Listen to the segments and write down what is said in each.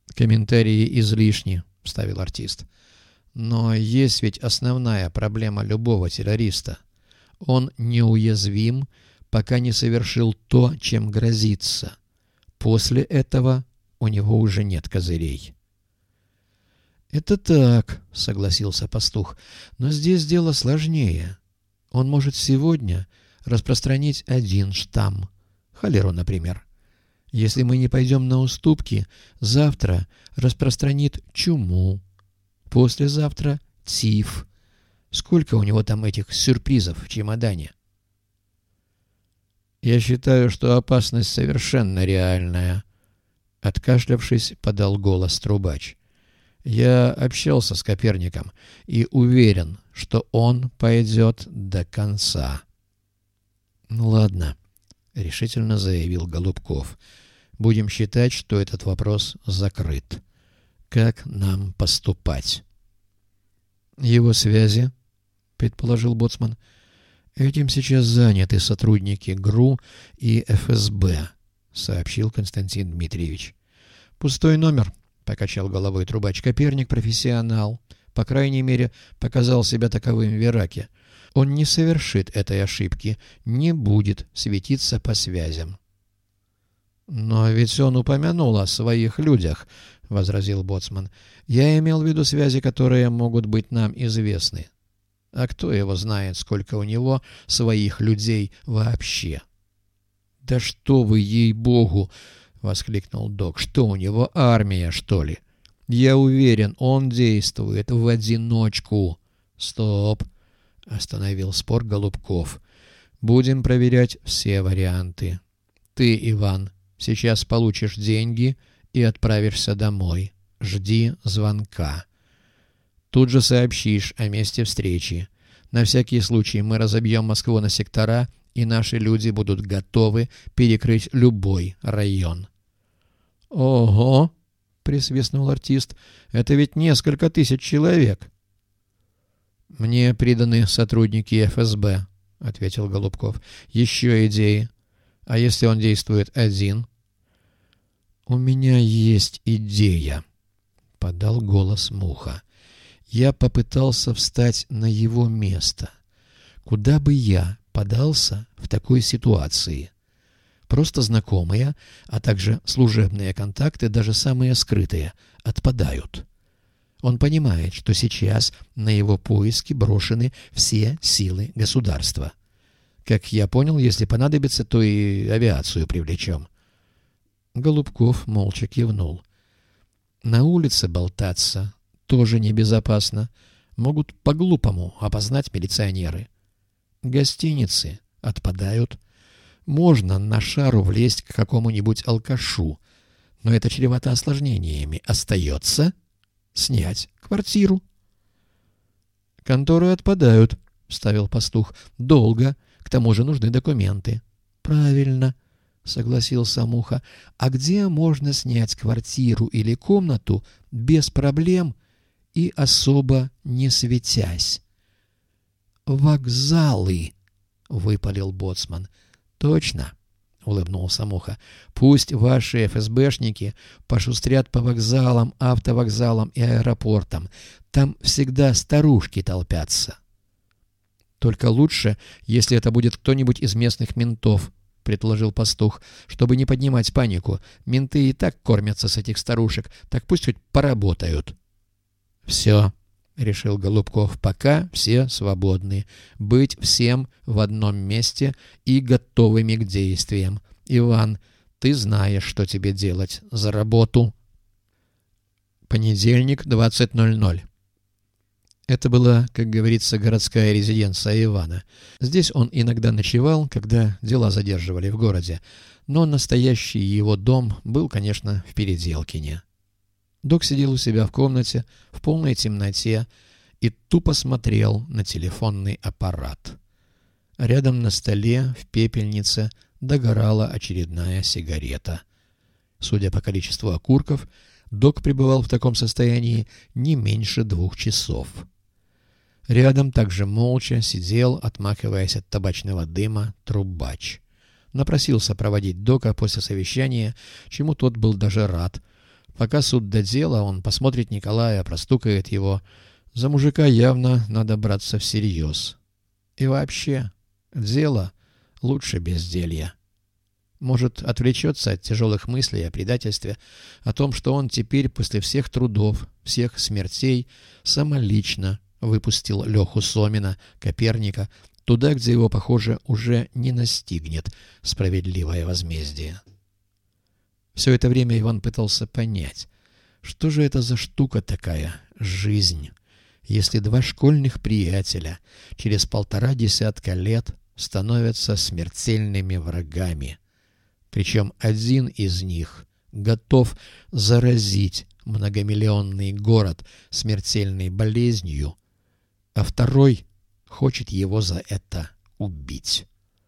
«Комментарии излишни», — вставил артист. «Но есть ведь основная проблема любого террориста. Он неуязвим, пока не совершил то, чем грозится. После этого у него уже нет козырей». «Это так», — согласился пастух, — «но здесь дело сложнее. Он может сегодня распространить один штамм, холеру, например. Если мы не пойдем на уступки, завтра распространит чуму, послезавтра — тиф. Сколько у него там этих сюрпризов в чемодане?» «Я считаю, что опасность совершенно реальная», — откашлявшись, подал голос трубач. «Я общался с Коперником и уверен, что он пойдет до конца». «Ну ладно», — решительно заявил Голубков. «Будем считать, что этот вопрос закрыт. Как нам поступать?» «Его связи», — предположил боцман. «Этим сейчас заняты сотрудники ГРУ и ФСБ», — сообщил Константин Дмитриевич. «Пустой номер», — покачал головой трубач. «Коперник профессионал. По крайней мере, показал себя таковым в Ираке. Он не совершит этой ошибки, не будет светиться по связям». «Но ведь он упомянул о своих людях», — возразил боцман. «Я имел в виду связи, которые могут быть нам известны. А кто его знает, сколько у него своих людей вообще?» «Да что вы, ей-богу!» — воскликнул док. «Что у него, армия, что ли? Я уверен, он действует в одиночку». «Стоп!» — остановил спор Голубков. «Будем проверять все варианты. Ты, Иван, сейчас получишь деньги и отправишься домой. Жди звонка. Тут же сообщишь о месте встречи. На всякий случай мы разобьем Москву на сектора, и наши люди будут готовы перекрыть любой район». «Ого!» — присвистнул артист. «Это ведь несколько тысяч человек». «Мне приданы сотрудники ФСБ», — ответил Голубков. «Еще идеи? А если он действует один?» «У меня есть идея», — подал голос Муха. «Я попытался встать на его место. Куда бы я подался в такой ситуации? Просто знакомые, а также служебные контакты, даже самые скрытые, отпадают. Он понимает, что сейчас на его поиски брошены все силы государства. Как я понял, если понадобится, то и авиацию привлечем». Голубков молча кивнул. «На улице болтаться тоже небезопасно. Могут по-глупому опознать милиционеры. Гостиницы отпадают. Можно на шару влезть к какому-нибудь алкашу, но это чревато осложнениями. Остается снять квартиру». «Конторы отпадают», — вставил пастух. «Долго. К тому же нужны документы». «Правильно», — согласился Муха. «А где можно снять квартиру или комнату без проблем и особо не светясь?» «Вокзалы», — выпалил боцман. «Точно», — улыбнулся Муха. «Пусть ваши ФСБшники пошустрят по вокзалам, автовокзалам и аэропортам. Там всегда старушки толпятся». «Только лучше, если это будет кто-нибудь из местных ментов», — предложил пастух, — «чтобы не поднимать панику. Менты и так кормятся с этих старушек, так пусть хоть поработают». «Все», — решил Голубков, — «пока все свободны. Быть всем в одном месте и готовыми к действиям. Иван, ты знаешь, что тебе делать. За работу». Понедельник, 20:00. Это была, как говорится, городская резиденция Ивана. Здесь он иногда ночевал, когда дела задерживали в городе, но настоящий его дом был, конечно, в Переделкине. Док сидел у себя в комнате в полной темноте и тупо смотрел на телефонный аппарат. Рядом на столе в пепельнице догорала очередная сигарета. Судя по количеству окурков, Док пребывал в таком состоянии не меньше 2 часов. Рядом также молча сидел, отмахиваясь от табачного дыма, трубач. Напросился проводить Дока после совещания, чему тот был даже рад. Пока суд до дела, он посмотрит Николая, простукает его. За мужика явно надо браться всерьез. И вообще, дело лучше безделья. Может, отвлечется от тяжелых мыслей о предательстве, о том, что он теперь после всех трудов, всех смертей самолично выпустил Леху Сомина, Коперника, туда, где его, похоже, уже не настигнет справедливое возмездие. Все это время Иван пытался понять, что же это за штука такая жизнь, если два школьных приятеля через 1,5 десятка лет становятся смертельными врагами. Причем один из них готов заразить многомиллионный город смертельной болезнью, а второй хочет его за это убить.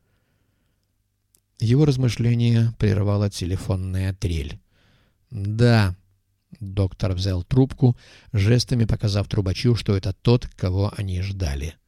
Его размышления прервала телефонная трель. «Да», — доктор взял трубку, жестами показав трубачу, что это тот, кого они ждали.